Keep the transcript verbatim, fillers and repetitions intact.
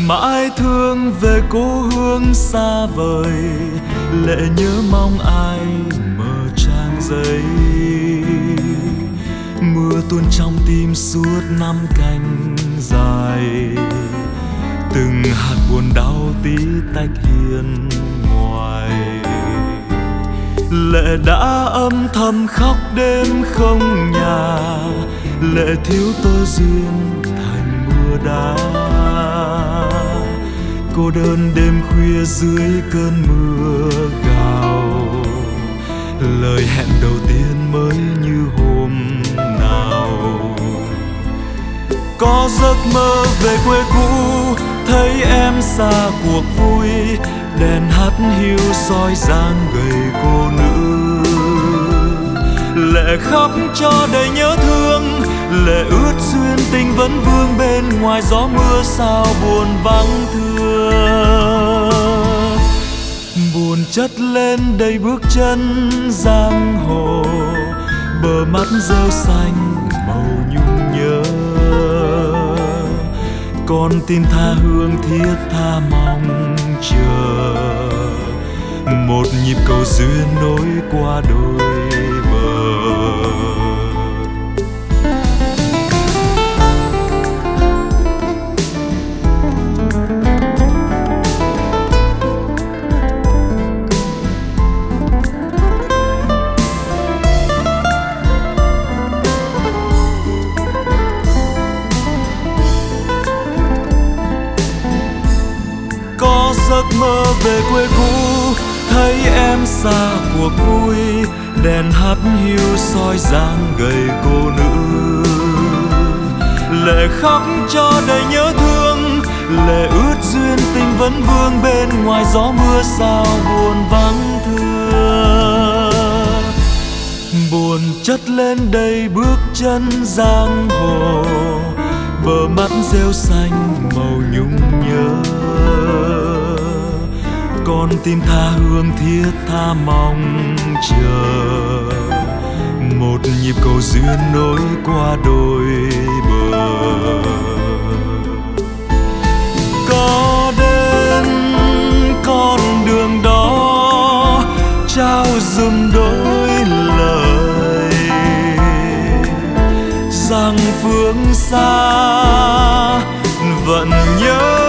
Mãi thương về cố hương xa vời, lệ nhớ mong ai mở trang giấy. Mưa tuôn trong tim suốt năm canh dài, từng hạt buồn đau tí tách hiên ngoài. Lệ đã âm thầm khóc đêm không nhà, lệ thiếu tơ duyên thành mưa đá. Cô đơn đêm khuya dưới cơn mưa gào, lời hẹn đầu tiên mới như hôm nào. Có giấc mơ về quê cũ, thấy em xa cuộc vui, đèn hắt hiu soi dáng gầy cô nữ. Lệ khóc cho đầy nhớ thương, lệ ướt duyên tình vẫn vương bên ngoài gió mưa sao buồn vắng thưa. Buồn chất lên đầy bước chân giang hồ, bờ mắt rêu xanh màu nhung nhớ. Con tim tha hương thiết tha mong chờ, một nhịp cầu duyên nối qua đôi bờ. Giấc mơ về quê cũ, thấy em xa cuộc vui, đèn hắt hiu soi dáng gầy cô nữ. Lệ khóc cho đầy nhớ thương, lệ ướt duyên tình vẫn vương bên ngoài gió mưa sao buồn vắng thưa. Buồn chất lên đầy bước chân giang hồ, bờ mắt rêu xanh màu nhung nhớ. Con tim tha hương thiết tha mong chờ, một nhịp cầu duyên nối qua đôi bờ. Có đến con đường đó trao dùm đôi lời, rằng phương xa vẫn nhớ